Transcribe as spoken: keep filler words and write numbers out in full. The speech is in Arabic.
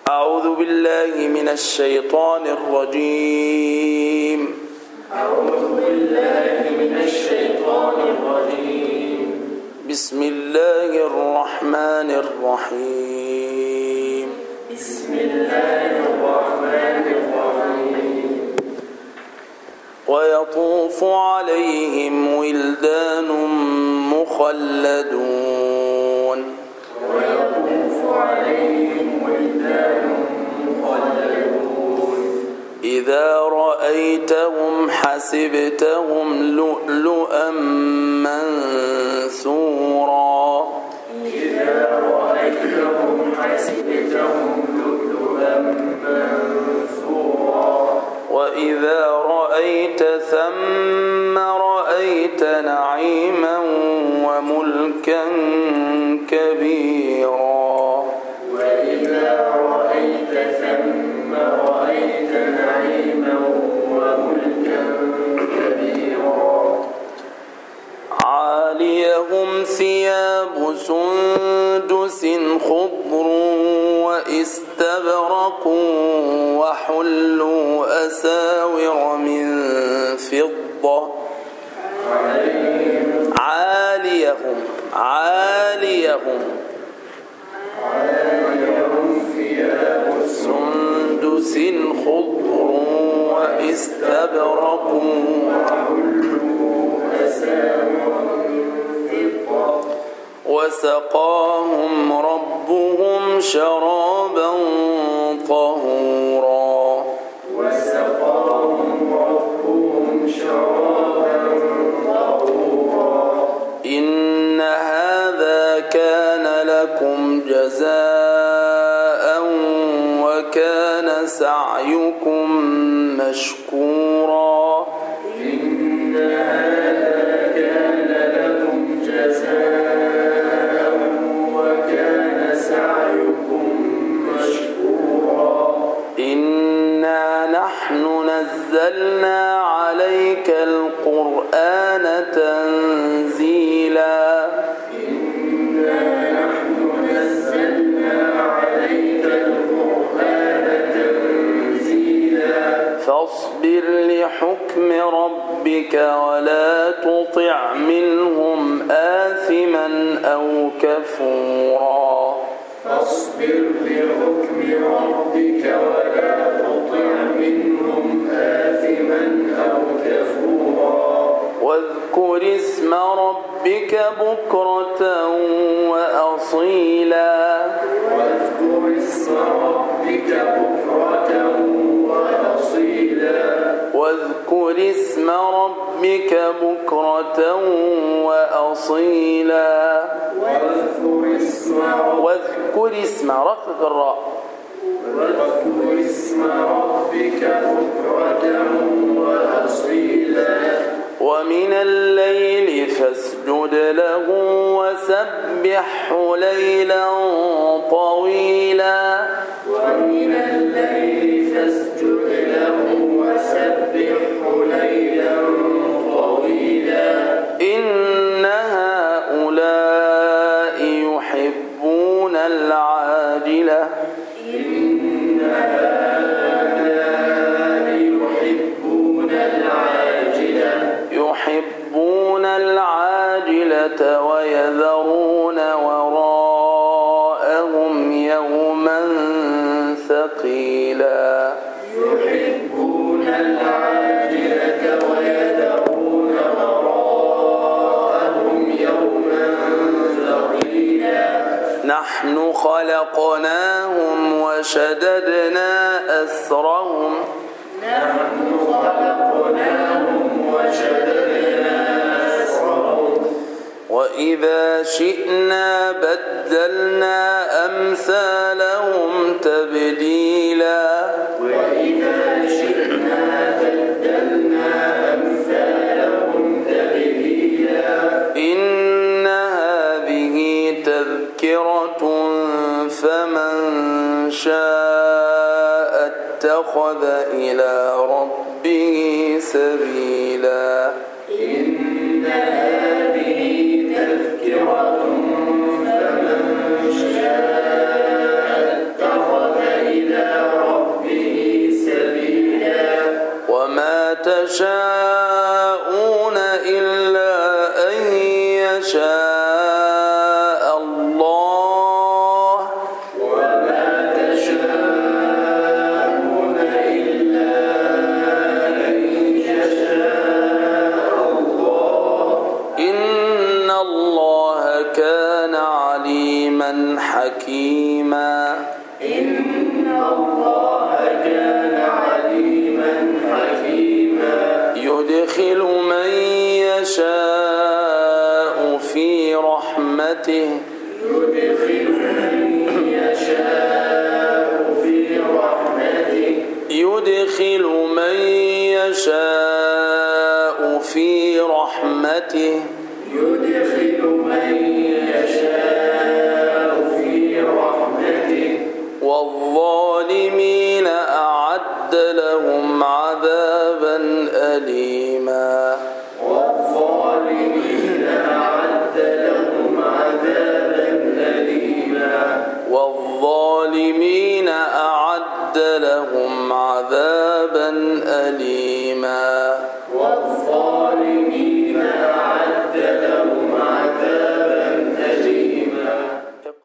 أعوذ بالله من الشيطان الرجيم أعوذ بالله من الشيطان الرجيم بسم الله الرحمن الرحيم بسم الله الرحمن الرحيم ويطوف عليهم ولدان مخلدون ويطوف عليهم ولدان مخلدون إذا رأيتهم حسبتهم لؤلؤا منثورا إذا رأيتهم حسبتهم لؤلؤا منثورا وإذا رأيت ثم رأيت نعيما وملكا كبيرا وإذا رأيت ثم رأيت نعيما وملكا كبيرا عاليهم ثياب سندس خضر واستبرق وحلوا أساور من فضة عاليهم عاليهم سندس خضر واستبرق وسقاهم ربهم شرابا طهورا وسقاهم ربهم شرابا طهورا إن هذا كان لكم جزاء وكان سعيكم مشكورا إن هذا كان لكم جزاء وكان سعيكم مشكورا إنا نحن نزلنا عليك القرآن تنزيلا إنا نحن نزلنا عليك القرآن تنزيلا فاصبر لحكم ربك ولا تطع منهم آثما أو كفورا فاصبر لحكم ربك ولا تطع منهم آثما أو كفورا واذكر اسم ربك بكرة وأصيلا واذكر اسم ربك بكرة وأصيلا واذكر اسم ربك بكرة وأصيلا واذكر اسم واذكر اسم رقق الراء واذكر اسم ربك بكرة وأصيلا ومن الليل فاسجد له وسبحه ليلا طويلا ومن الليل فاسجد له وسبحه ليلا طويلا إن هؤلاء يحبون العاجلة إن هؤلاء يحبون العاجلة يحبون العاجلة ويذرون وراءهم يوما ثقيلا يحبون العاجلة ويذرون وراءهم يوما ثقيلا نحن خلقناهم وشددنا أسرهم نحن خلقناهم وشددنا أسرهم وإذا شئنا بدلنا أمثالهم تبديلا وإذا شئنا بدلنا أمثالهم تبديلا إن هذه تذكرة فمن شاء اتخذ إلى ربه سبيلا إن هذه تذكرة فمن شاء اتخذ إلى تشاءون إلا أن يشاء الله وما تشاءون إلا أن يشاء الله إن الله كان عليما حكيما إن الله كان عليما حكيما يدخل من يشاء في رحمته يدخل من يشاء في رحمته يدخل من يشاء في رحمته يدخل من يشاء في رحمته والظالمين أعد لهم عذابا أليما والظالمين أعد لهم عذابا أليما والظالمين أعد لهم عذابا أليما